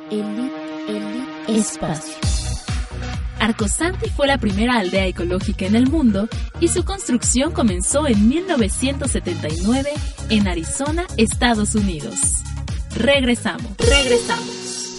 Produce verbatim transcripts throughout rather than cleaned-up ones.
Elite, Elite Espacio. Arcosanti fue la primera aldea ecológica en el mundo y su construcción comenzó en mil novecientos setenta y nueve en Arizona, Estados Unidos. Regresamos, regresamos.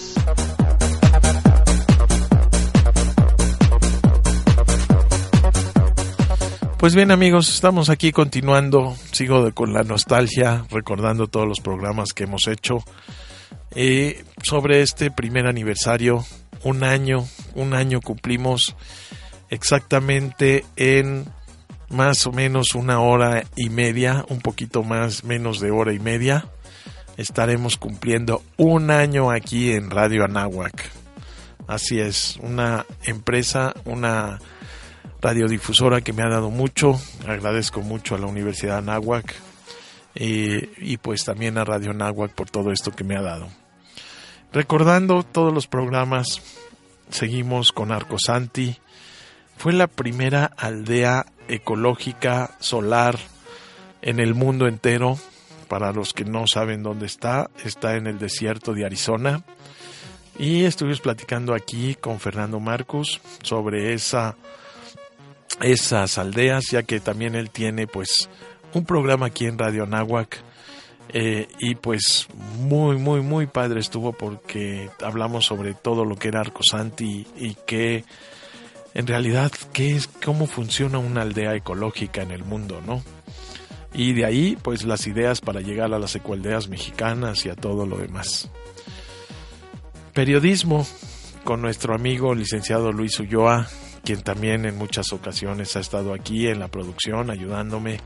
Pues bien, amigos, estamos aquí continuando, sigo de, con la nostalgia, recordando todos los programas que hemos hecho eh, sobre este primer aniversario, un año, un año cumplimos exactamente en más o menos una hora y media, un poquito más, menos de hora y media, estaremos cumpliendo un año aquí en Radio Anáhuac. Así es, una empresa, una radiodifusora que me ha dado mucho, agradezco mucho a la Universidad Anáhuac eh, y pues también a Radio Anáhuac por todo esto que me ha dado. Recordando todos los programas, seguimos con Arcosanti, fue la primera aldea ecológica solar en el mundo entero. Para los que no saben dónde está, está en el desierto de Arizona y estuvimos platicando aquí con Fernando Marcus sobre esa esas aldeas, ya que también él tiene pues un programa aquí en Radio Anáhuac eh, y pues muy muy muy padre estuvo porque hablamos sobre todo lo que era Arcosanti y, y que en realidad qué es, cómo funciona una aldea ecológica en el mundo, ¿no? Y de ahí pues las ideas para llegar a las ecoaldeas mexicanas y a todo lo demás. Periodismo con nuestro amigo licenciado Luis Ulloa, quien también en muchas ocasiones ha estado aquí en la producción ayudándome.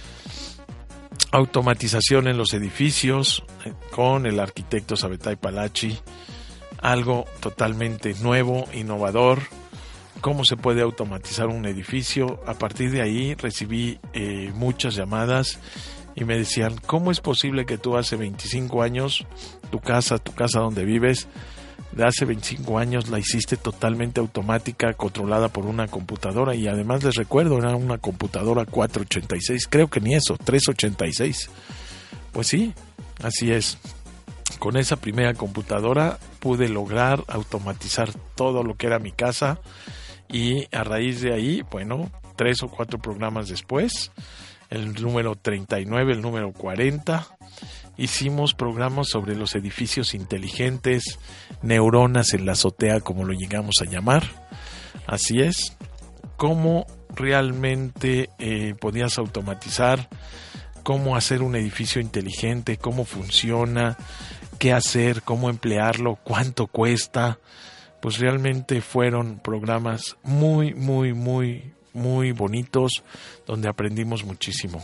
Automatización en los edificios con el arquitecto Sabetay Palachi, algo totalmente nuevo, innovador. Cómo se puede automatizar un edificio. A partir de ahí recibí eh, muchas llamadas y me decían, ¿cómo es posible que tú hace veinticinco años, tu casa, tu casa donde vives, de hace veinticinco años la hiciste totalmente automática, controlada por una computadora? Y además les recuerdo, era una computadora cuatrocientos ochenta y seis, creo que ni eso, trescientos ochenta y seis. Pues sí, así es. Con esa primera computadora pude lograr automatizar todo lo que era mi casa y a raíz de ahí, bueno, tres o cuatro programas después, el número treinta y nueve, el número cuarenta, hicimos programas sobre los edificios inteligentes, neuronas en la azotea, como lo llegamos a llamar. Así es, cómo realmente eh, podías automatizar, cómo hacer un edificio inteligente, cómo funciona, qué hacer, cómo emplearlo, cuánto cuesta. Pues realmente fueron programas muy, muy, muy, muy bonitos, donde aprendimos muchísimo.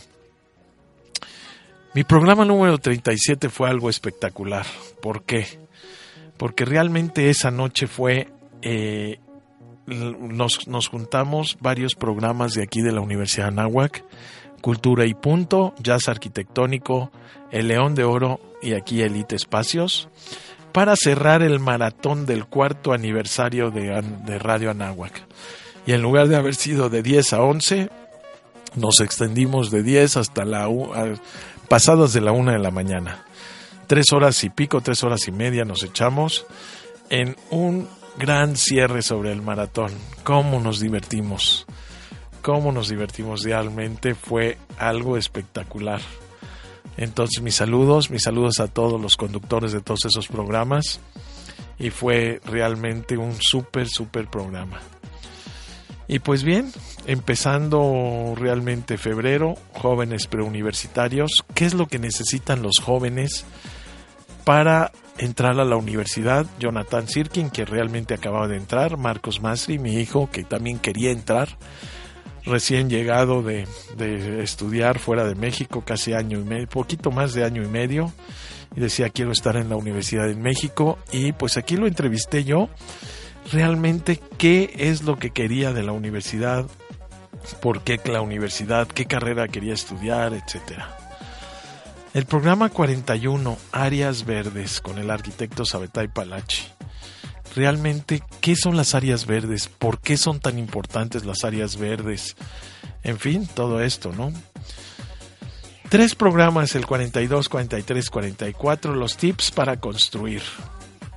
Mi programa número treinta y siete fue algo espectacular. ¿Por qué? Porque realmente esa noche fue, eh, nos, nos juntamos varios programas de aquí de la Universidad Anáhuac, Cultura y Punto, Jazz Arquitectónico, El León de Oro y aquí Elite Espacios, para cerrar el maratón del cuarto aniversario de, de Radio Anáhuac. Y en lugar de haber sido de diez a once, nos extendimos de diez hasta la a, pasadas de la una de la mañana. Tres horas y pico, tres horas y media nos echamos en un gran cierre sobre el maratón. Cómo nos divertimos, cómo nos divertimos realmente, fue algo espectacular. Entonces mis saludos, mis saludos a todos los conductores de todos esos programas y fue realmente un súper, súper programa. Y pues bien, empezando realmente febrero, jóvenes preuniversitarios, ¿qué es lo que necesitan los jóvenes para entrar a la universidad? Jonathan Sirkin, que realmente acababa de entrar, Marcos Masri, mi hijo, que también quería entrar, recién llegado de, de estudiar fuera de México, casi año y medio, poquito más de año y medio, y decía quiero estar en la universidad en México, y pues aquí lo entrevisté yo, realmente qué es lo que quería de la universidad, por qué la universidad, qué carrera quería estudiar, etcétera. El programa cuarenta y uno, Áreas Verdes, con el arquitecto Sabetay Palachi. Realmente, ¿qué son las áreas verdes? ¿Por qué son tan importantes las áreas verdes? En fin, todo esto, ¿no? Tres programas, el cuarenta y dos, cuarenta y tres, cuarenta y cuatro, los tips para construir.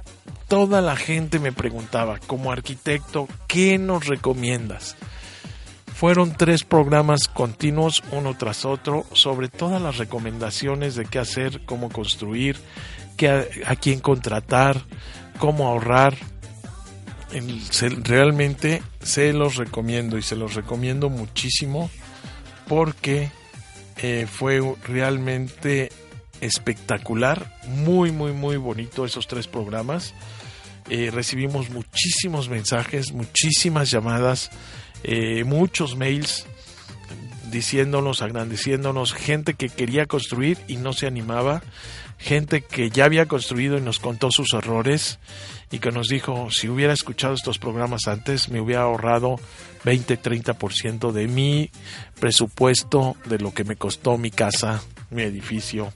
toda la gente me preguntaba, como arquitecto, ¿qué nos recomiendas? Fueron tres programas continuos, uno tras otro, sobre todas las recomendaciones de qué hacer, cómo construir, qué a, a quién contratar, cómo ahorrar. El, se, realmente se los recomiendo y se los recomiendo muchísimo porque eh, fue realmente espectacular, muy muy muy bonito esos tres programas. Eh, recibimos muchísimos mensajes, muchísimas llamadas, eh, muchos mails diciéndonos, agradeciéndonos, gente que quería construir y no se animaba, gente que ya había construido y nos contó sus errores y que nos dijo, si hubiera escuchado estos programas antes me hubiera ahorrado veinte, treinta por ciento de mi presupuesto, de lo que me costó mi casa, mi edificio.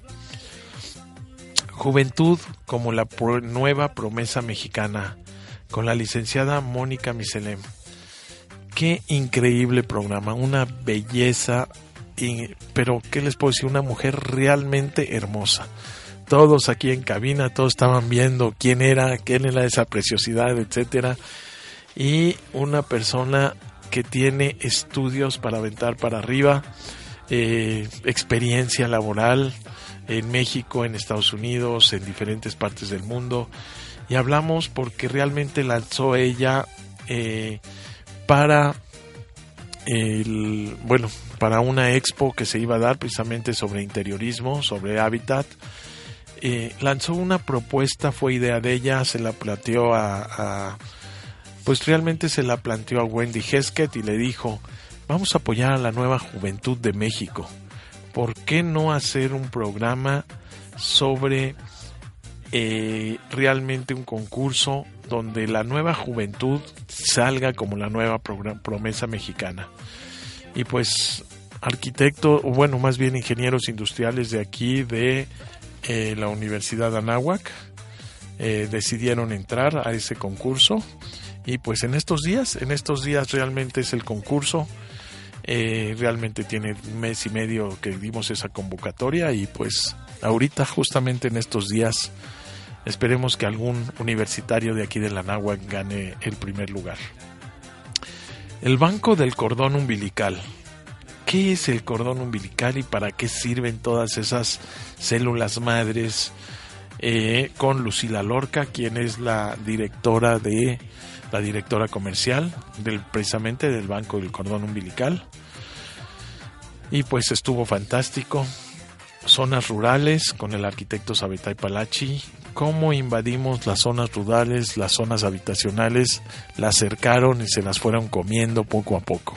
Juventud como la pro- nueva promesa mexicana, con la licenciada Mónica Miselem. Qué increíble programa, una belleza, y, pero ¿qué les puedo decir? Una mujer realmente hermosa. Todos aquí en cabina, todos estaban viendo quién era, quién era esa preciosidad, etcétera. Y una persona que tiene estudios para aventar para arriba, eh, experiencia laboral en México, en Estados Unidos, en diferentes partes del mundo. Y hablamos porque realmente lanzó ella eh, para el, bueno, para una expo que se iba a dar precisamente sobre interiorismo, sobre hábitat. Eh, lanzó una propuesta, fue idea de ella, se la planteó a, a pues realmente se la planteó a Wendy Hesketh y le dijo, vamos a apoyar a la nueva juventud de México, ¿por qué no hacer un programa sobre eh, realmente un concurso donde la nueva juventud salga como la nueva programa, promesa mexicana? Y pues arquitectos, o bueno, más bien ingenieros industriales de aquí de Eh, la Universidad de Anáhuac eh, decidieron entrar a ese concurso y pues en estos días, en estos días realmente es el concurso, eh, realmente tiene un mes y medio que dimos esa convocatoria y pues ahorita justamente en estos días esperemos que algún universitario de aquí de la Anáhuac gane el primer lugar. El banco del cordón umbilical. ¿Qué es el cordón umbilical y para qué sirven todas esas células madres? Eh, con Lucila Lorca, quien es la directora de la directora comercial del precisamente del Banco del Cordón Umbilical. Y pues estuvo fantástico. Zonas rurales con el arquitecto Sabetay Palachi. Cómo invadimos las zonas rurales, las zonas habitacionales, las cercaron y se las fueron comiendo poco a poco.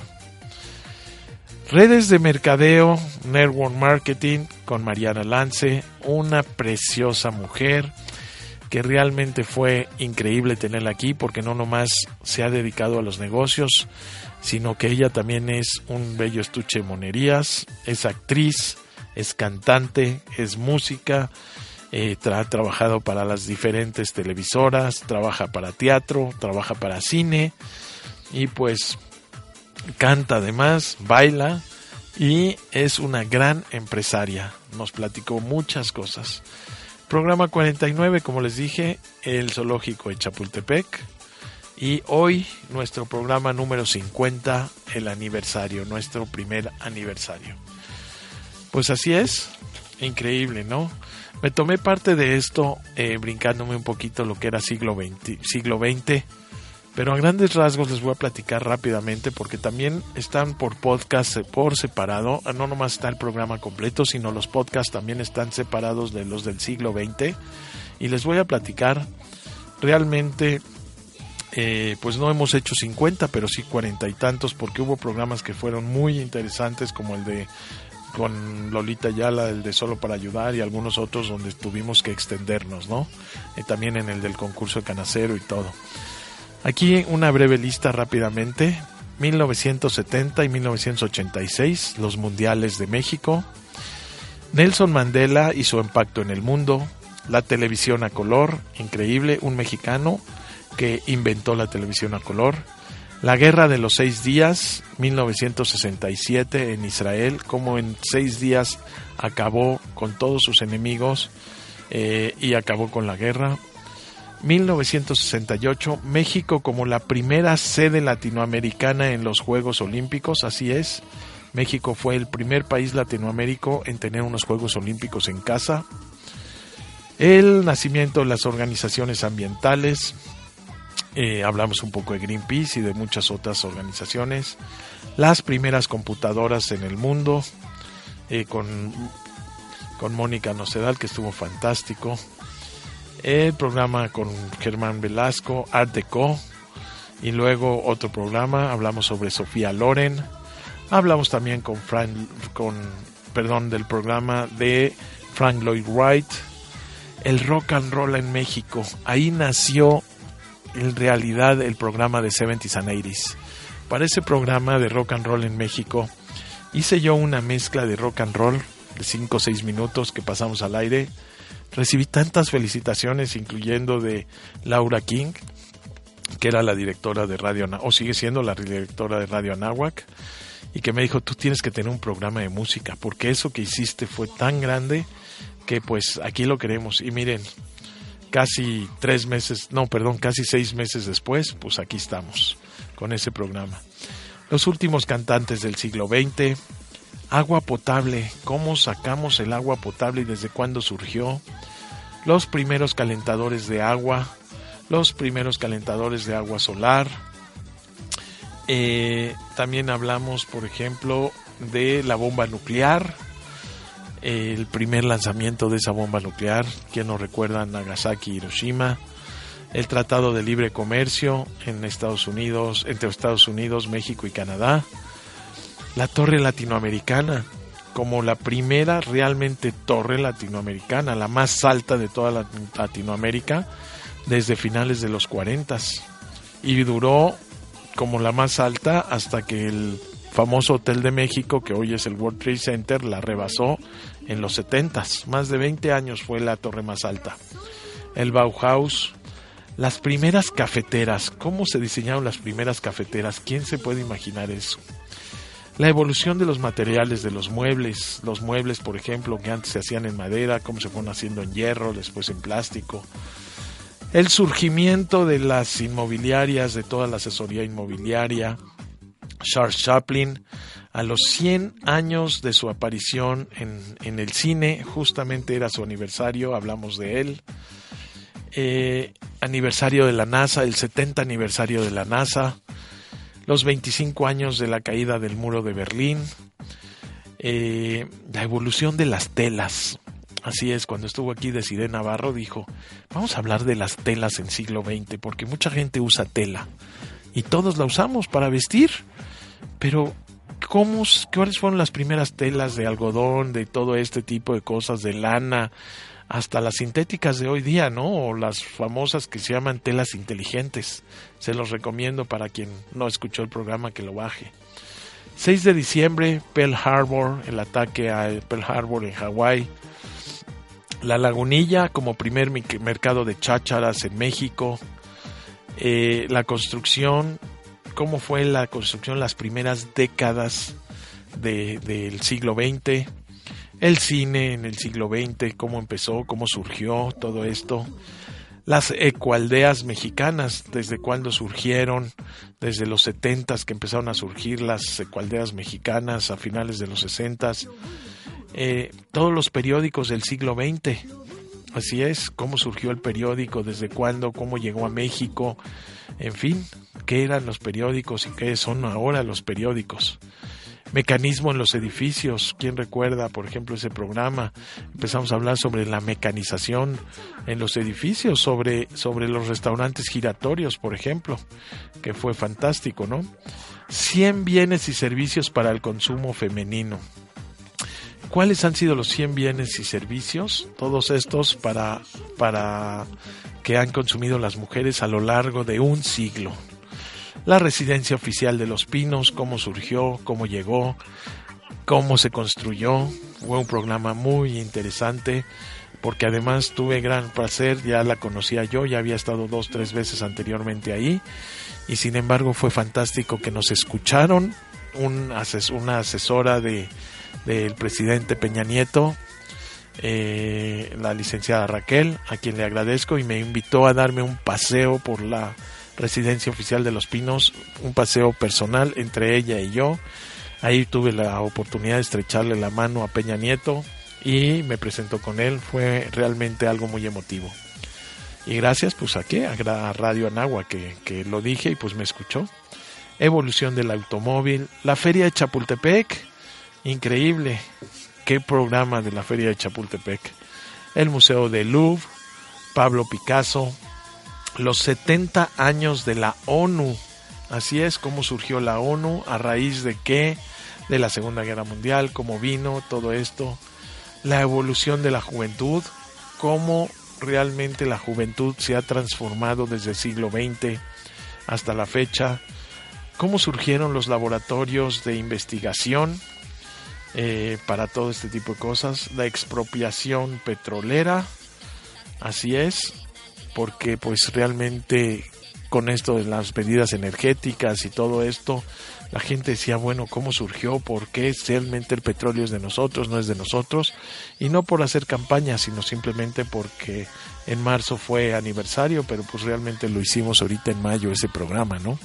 Redes de mercadeo, Network Marketing con Mariana Lance, una preciosa mujer que realmente fue increíble tenerla aquí porque no nomás se ha dedicado a los negocios, sino que ella también es un bello estuche de monerías, es actriz, es cantante, es música, eh, tra- ha trabajado para las diferentes televisoras, trabaja para teatro, trabaja para cine y pues canta además, baila y es una gran empresaria. Nos platicó muchas cosas. Programa cuarenta y nueve, como les dije, el zoológico de Chapultepec. Y hoy nuestro programa número cincuenta, el aniversario, nuestro primer aniversario. Pues así es, increíble, ¿no? Me tomé parte de esto eh, brincándome un poquito lo que era siglo veinte, siglo veinte. Pero a grandes rasgos les voy a platicar rápidamente porque también están por podcast por separado. No nomás está el programa completo, sino los podcasts también están separados de los del siglo veinte. Y les voy a platicar realmente, eh, pues no hemos hecho cincuenta, pero sí cuarenta y tantos porque hubo programas que fueron muy interesantes como el de con Lolita Ayala, el de Solo para Ayudar y algunos otros donde tuvimos que extendernos, ¿no? Eh, también en el del concurso de Canacero y todo. Aquí una breve lista rápidamente. mil novecientos setenta y mil novecientos ochenta y seis, los mundiales de México. Nelson Mandela y su impacto en el mundo. La televisión a color, increíble, un mexicano que inventó la televisión a color. La guerra de los seis días, mil novecientos sesenta y siete en Israel, como en seis días acabó con todos sus enemigos eh, y acabó con la guerra. mil novecientos sesenta y ocho, México como la primera sede latinoamericana en los Juegos Olímpicos, así es. México fue el primer país latinoamericano en tener unos Juegos Olímpicos en casa. El nacimiento de las organizaciones ambientales, eh, hablamos un poco de Greenpeace y de muchas otras organizaciones. Las primeras computadoras en el mundo, eh, con, con Mónica Nocedal, que estuvo fantástico. El programa con Germán Velasco, Art Deco, y luego otro programa, hablamos sobre Sofía Loren. Hablamos también con Frank, con, perdón, del programa de Frank Lloyd Wright, el rock and roll en México. Ahí nació en realidad el programa de seventies and eighties. Para ese programa de rock and roll en México hice yo una mezcla de rock and roll de cinco o seis minutos que pasamos al aire. Recibí tantas felicitaciones, incluyendo de Laura King, que era la directora de Radio, o sigue siendo la directora de Radio Anáhuac, y que me dijo, tú tienes que tener un programa de música, porque eso que hiciste fue tan grande que pues aquí lo queremos. Y miren, casi tres meses, no, perdón, casi seis meses después, pues aquí estamos con ese programa. Los últimos cantantes del siglo veinte, agua potable, cómo sacamos el agua potable y desde cuándo surgió, los primeros calentadores de agua, los primeros calentadores de agua solar. Eh, también hablamos, por ejemplo, de la bomba nuclear, eh, el primer lanzamiento de esa bomba nuclear, quien no recuerda, Nagasaki y Hiroshima, el Tratado de Libre Comercio en Estados Unidos, entre Estados Unidos, México y Canadá, la Torre Latinoamericana, como la primera realmente torre latinoamericana, la más alta de toda la Latinoamérica, desde finales de los cuarentas, y duró como la más alta hasta que el famoso Hotel de México, que hoy es el World Trade Center, la rebasó en los setentas. Más de veinte años fue la torre más alta. El Bauhaus, las primeras cafeteras. ¿Cómo se diseñaron las primeras cafeteras? ¿Quién se puede imaginar eso? La evolución de los materiales de los muebles. Los muebles, por ejemplo, que antes se hacían en madera, cómo se fueron haciendo en hierro, después en plástico. El surgimiento de las inmobiliarias, de toda la asesoría inmobiliaria. Charles Chaplin, a los cien años de su aparición en, en el cine, justamente era su aniversario, hablamos de él. Eh, aniversario de la NASA, el setenta aniversario de la NASA. Los veinticinco años de la caída del muro de Berlín. Eh, la evolución de las telas. Así es, cuando estuvo aquí Desiree Navarro dijo, vamos a hablar de las telas en siglo veinte, porque mucha gente usa tela y todos la usamos para vestir, pero ¿cómo, cuáles fueron las primeras telas de algodón, de todo este tipo de cosas, de lana, hasta las sintéticas de hoy día, ¿no? O las famosas que se llaman telas inteligentes. Se los recomiendo para quien no escuchó el programa que lo baje. seis de diciembre, Pearl Harbor, el ataque a Pearl Harbor en Hawái. La Lagunilla como primer mercado de chácharas en México. Eh, la construcción, cómo fue la construcción las primeras décadas de, del siglo veinte. El cine en el siglo veinte, cómo empezó, cómo surgió todo esto. Las ecoaldeas mexicanas, desde cuándo surgieron, desde los setentas que empezaron a surgir las ecoaldeas mexicanas, a finales de los sesentas. Eh, todos los periódicos del siglo veinte, así es, cómo surgió el periódico, desde cuándo, cómo llegó a México, en fin, qué eran los periódicos y qué son ahora los periódicos. Mecanismo en los edificios, ¿quién recuerda, por ejemplo, ese programa? Empezamos a hablar sobre la mecanización en los edificios, sobre, sobre los restaurantes giratorios, por ejemplo, que fue fantástico, ¿no? cien bienes y servicios para el consumo femenino. ¿Cuáles han sido los cien bienes y servicios? Todos estos para, para que han consumido las mujeres a lo largo de un siglo. La residencia oficial de Los Pinos, cómo surgió, cómo llegó, cómo se construyó. Fue un programa muy interesante porque además tuve gran placer, ya la conocía yo, ya había estado dos, tres veces anteriormente ahí y sin embargo fue fantástico que nos escucharon. Un ases- una asesora de del presidente Peña Nieto eh, la licenciada Raquel, a quien le agradezco, y me invitó a darme un paseo por la residencia oficial de Los Pinos, un paseo personal entre ella y yo. Ahí tuve la oportunidad de estrecharle la mano a Peña Nieto y me presentó con él. Fue realmente algo muy emotivo. Y gracias pues a qué, a Radio Anáhuac que, que lo dije y pues me escuchó. Evolución del automóvil, la Feria de Chapultepec, increíble, qué programa de la Feria de Chapultepec. El Museo del Louvre, Pablo Picasso, los setenta años de la ONU. Así es, cómo surgió la ONU, a raíz de qué, de la Segunda Guerra Mundial, cómo vino todo esto, la evolución de la juventud, cómo realmente la juventud se ha transformado desde el siglo veinte hasta la fecha, cómo surgieron los laboratorios de investigación eh, para todo este tipo de cosas, la expropiación petrolera, así es, porque pues realmente con esto de las medidas energéticas y todo esto, la gente decía, bueno, ¿cómo surgió? ¿Por qué realmente el petróleo es de nosotros, no es de nosotros? Y no por hacer campaña, sino simplemente porque en marzo fue aniversario, pero pues realmente lo hicimos ahorita en mayo ese programa, ¿no?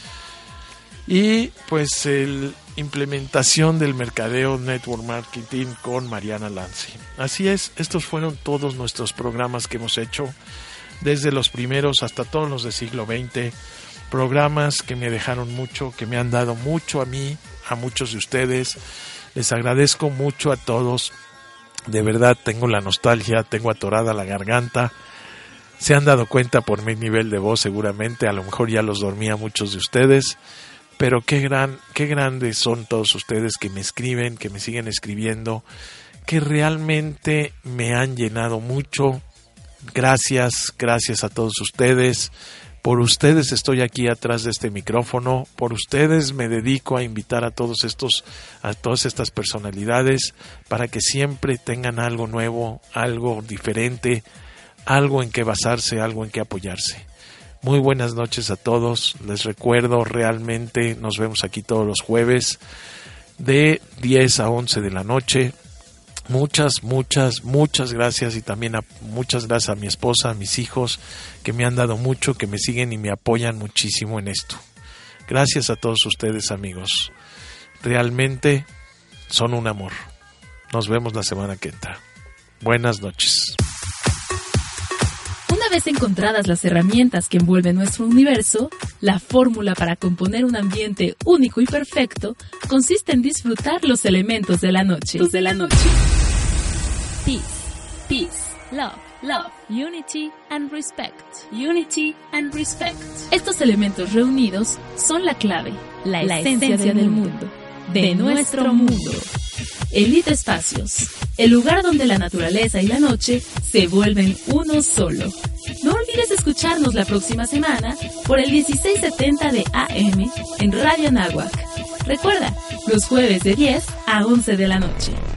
Y pues la implementación del mercadeo Network Marketing con Mariana Lance. Así es, estos fueron todos nuestros programas que hemos hecho, desde los primeros hasta todos los del siglo veinte, programas que me dejaron mucho, que me han dado mucho a mí, a muchos de ustedes. Les agradezco mucho a todos, de verdad tengo la nostalgia, tengo atorada la garganta. Se han dado cuenta por mi nivel de voz seguramente, a lo mejor ya los dormía muchos de ustedes, pero qué gran, qué grandes son todos ustedes que me escriben, que me siguen escribiendo, que realmente me han llenado mucho. Gracias, gracias a todos ustedes. Por ustedes estoy aquí atrás de este micrófono. Por ustedes me dedico a invitar a todos estos, a todas estas personalidades para que siempre tengan algo nuevo, algo diferente, algo en que basarse, algo en que apoyarse. Muy buenas noches a todos. Les recuerdo, realmente nos vemos aquí todos los jueves de diez a once de la noche. Muchas, muchas, muchas gracias, y también a, muchas gracias a mi esposa, a mis hijos, que me han dado mucho, que me siguen y me apoyan muchísimo en esto. Gracias a todos ustedes, amigos. Realmente son un amor. Nos vemos la semana que entra. Buenas noches. Una vez encontradas las herramientas que envuelven nuestro universo, la fórmula para componer un ambiente único y perfecto consiste en disfrutar los elementos de la noche. Los de la noche. Peace, peace, love, love, unity and respect, unity and respect. Estos elementos reunidos son la clave, la, la esencia, esencia del mundo, de, de nuestro mundo. Elite Espacios, el lugar donde la naturaleza y la noche se vuelven uno solo. No olvides escucharnos la próxima semana por el dieciséis setenta de A M en Radio Anáhuac. Recuerda, los jueves de diez a once de la noche.